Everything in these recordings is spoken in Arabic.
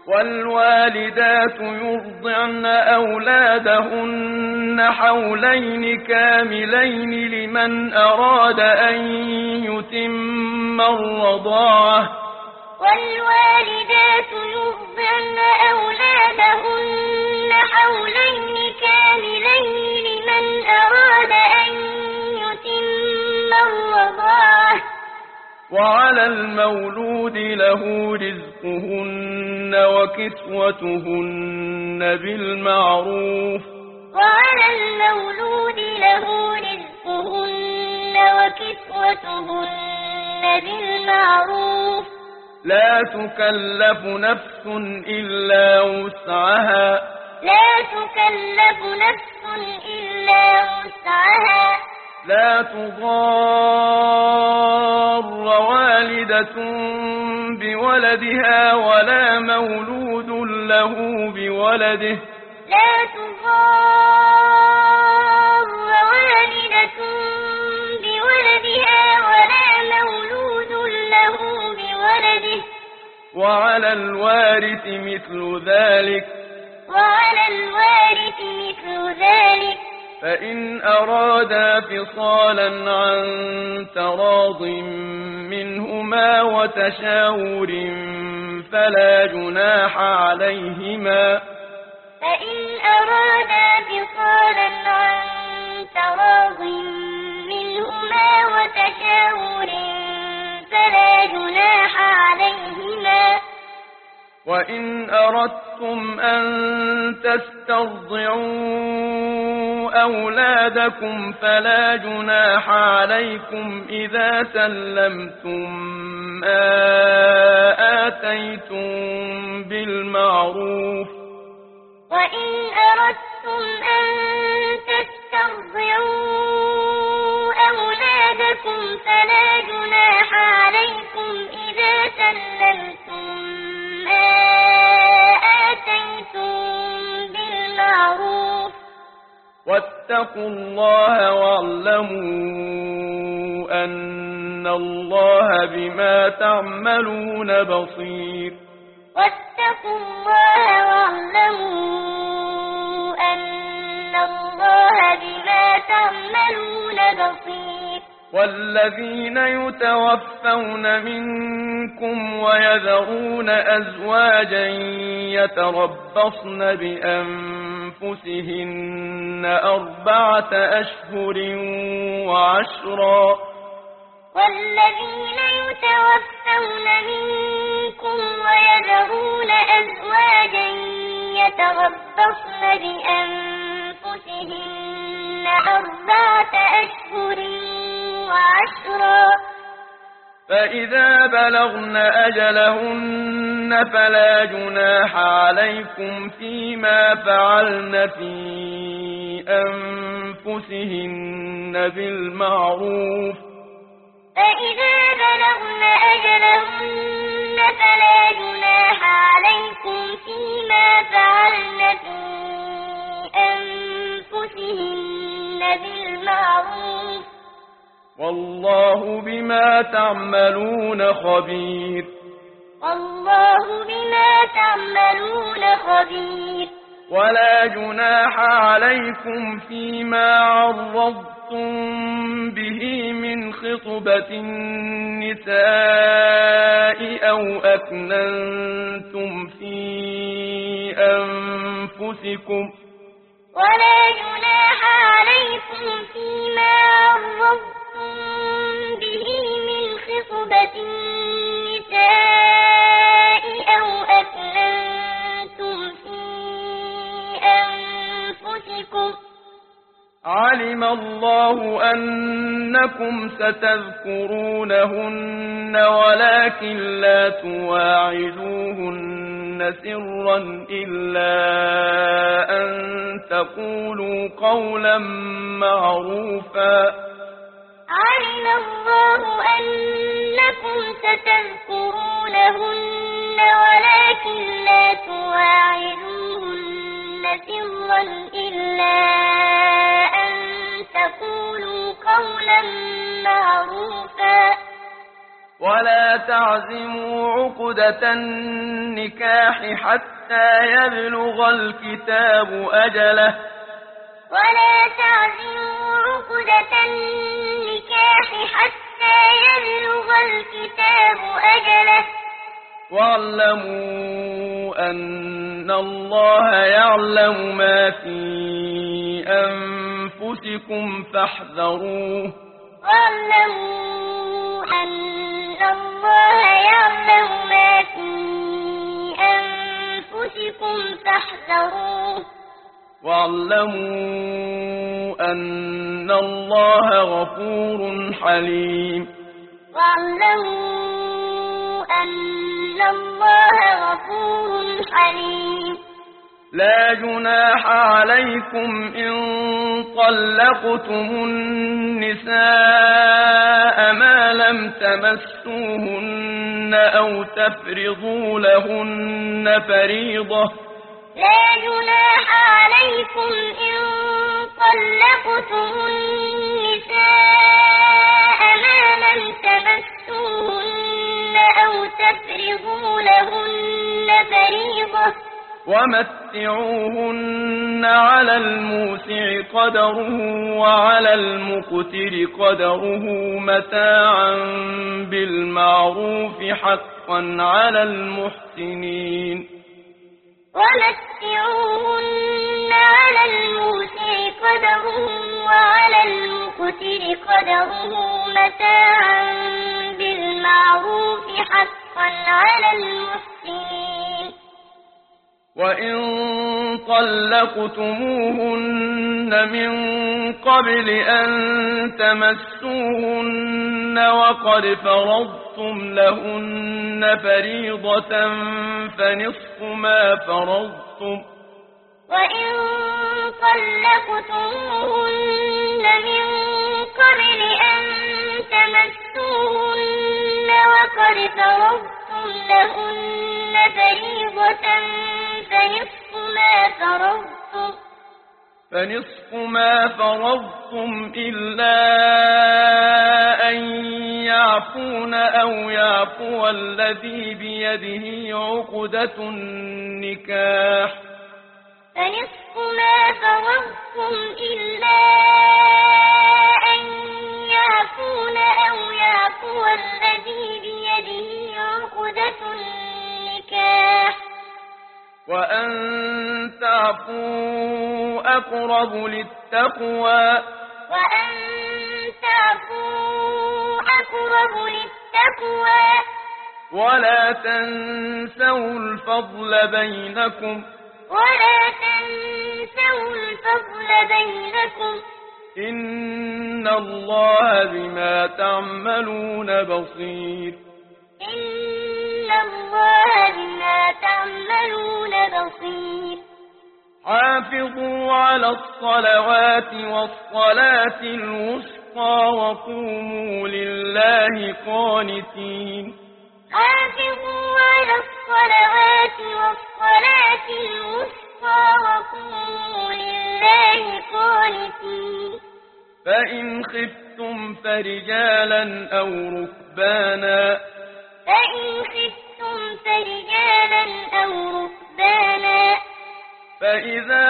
والوالدات يرضعن أولادهن حولين كاملين لمن أراد أن يتم الرضاعة والوالدات يرضعن أولادهن حولين كاملين لمن أراد أن يتم الرضاعة وعلى المولود له رزقهن وكسوتهن بالمعروف وعلى المولود له رزقهن وكسوتهن بالمعروف لا تكلف نفس إلا وسعها لا تكلف نفس إلا وسعها لا تضار والدة بولدها ولا مولود له بولده لا تضار والدة بولدها ولا مولود له بولده وعلى الوارث مثل ذلك وعلى الوارث مثل ذلك فإن أرادا فصالا عن تراض منهما وتشاور فلا جناح عليهما فإن أرادا فصالا عن تراض منهما وتشاور فلا جناح عليهما وإن أردتم أن تسترضعوا أولادكم فلا جناح عليكم إذا سلمتم ما آتيتم بالمعروف وإن أردتم أن تسترضعوا أولادكم فلا جناح عليكم إذا سلمتم ما آتيتم بالمعروف واتقوا الله واعلموا أن الله بما تعملون بصير واتقوا الله واعلموا أن الله بما تعملون بصير والذين يتوفون منكم ويذرون أزواجا يتربصن بأنفسهن 4 أشهر وعشرا والذين يتوفون منكم ويذرون أزواجا يتربصن بأنفسهن 4 أشهر وعشرا فإذا بلغن أجلهن فلا جناح عليكم فيما فعلن في أنفسهن بالمعروف فإذا بلغن أجلهن فلا جناح عليكم فيما فعلن في أنفسهن بالمعروف والله بما تعملون خبير والله بما تعملون خبير ولا جناح عليكم فيما عرضتم به من خطبة النساء أو أكننتم في أنفسكم ولا جناح عليكم فيما عرضتم به من خطبة النساء أو أكننتم في أنفسكم علم الله أنكم ستذكرونهن ولكن لا تواعدوهن سرا إلا أن تقولوا قولا معروفا علم الله أنكم ستذكرونهن ولكن لا تواعدوهن سرا إلا أن تقولوا قولا معروفا ولا تعزموا عقدة النكاح حتى يبلغ الكتاب أجله ولا تعزموا عقدة النكاح حتى يبلغ الكتاب أجله واعلموا أن الله يعلم ما في أنفسكم فاحذروه واعلموا أن الله يعلم ما في أنفسكم فاحذروه واعلموا أن الله غفور حليم واعلموا أن الله غفور حليم لا جناح عليكم إن طلقتم النساء ما لم تمسوهن أو تفرضوا لهن فريضة لا جناح عليكم إن طلقتم النساء ما لم تمسوهن أو تفرضوا لهن فريضة ومتعوهن على الموسع قدره وعلى المقتر قدره متاعا بالمعروف حقا على المحسنين ومتعوهن على الموسع قدره وعلى المقتر قدره متاعا بالمعروف حقا على المحسنين وإن طلقتموهن من قبل أن تمسوهن وقد فرضتم لهن فريضة فنصف ما فرضتم وإن طلقتموهن من قبل أن تمسوهن وقد فرضتم لهن فريضة فنصف ما فرضتم إلا أن يعفون أو يعفو الذي بيده عقدة النكاح فنصف ما فرضتم إلا أن يعفون أو يعفو الذي بيده عقدة النكاح وأن تعفوا أقرب للتقوى وأن تعفوا أقرب للتقوى ولا تنسوا الفضل بينكم إن الله بما تعملون بصير إن الله بما تعملون بصير حافظوا على الصلوات والصلاة الوسطى وقوموا لله قانتين حافظوا على الصلوات والصلاة الوسطى وقوموا لله قانتين فإن خفتم فرجالا أو ركبانا فإذا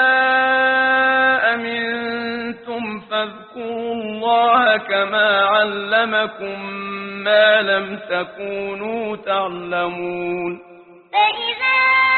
أمنتم فاذكروا الله كما علمكم ما لم تكونوا تعلمون فإذا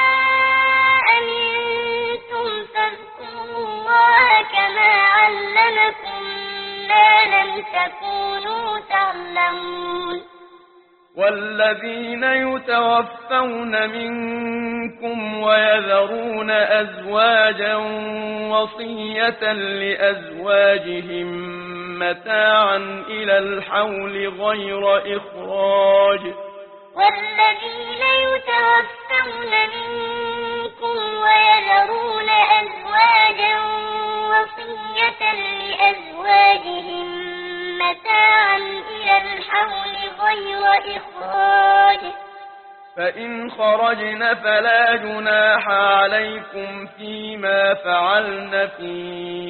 أمنتم فاذكروا الله كما علمكم ما لم تكونوا تعلمون والذين يتوفون منكم ويذرون أزواجا وصية لأزواجهم متاعا إلى الحول غير إخراج والذين يتوفون منكم ويذرون أزواجا وصية لأزواجهم متاعا إلى الحول غير إخراج فإن خرجن فلا جناح عليكم فيما فعلن في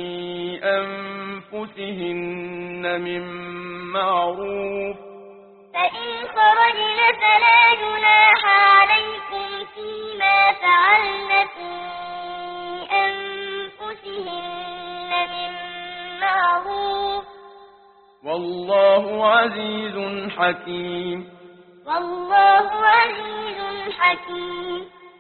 أنفسهن من معروف فإن خرجن فلا جناح عليكم فيما فعلن في أنفسهن من معروف والله عزيز حكيم والله عزيز حكيم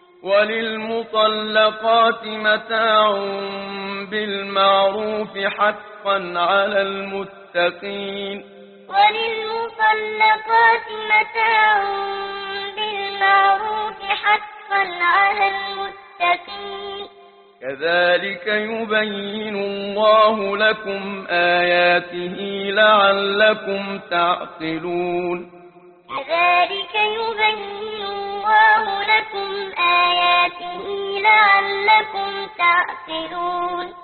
وللمطلقات متاع بالمعروف حقا على المتقين وللمطلقات متاع بالمعروف حقا على المتقين كذلك يبين الله لكم آياته لعلكم تعقلون كذلك يبين الله لكم آياته لعلكم تعقلون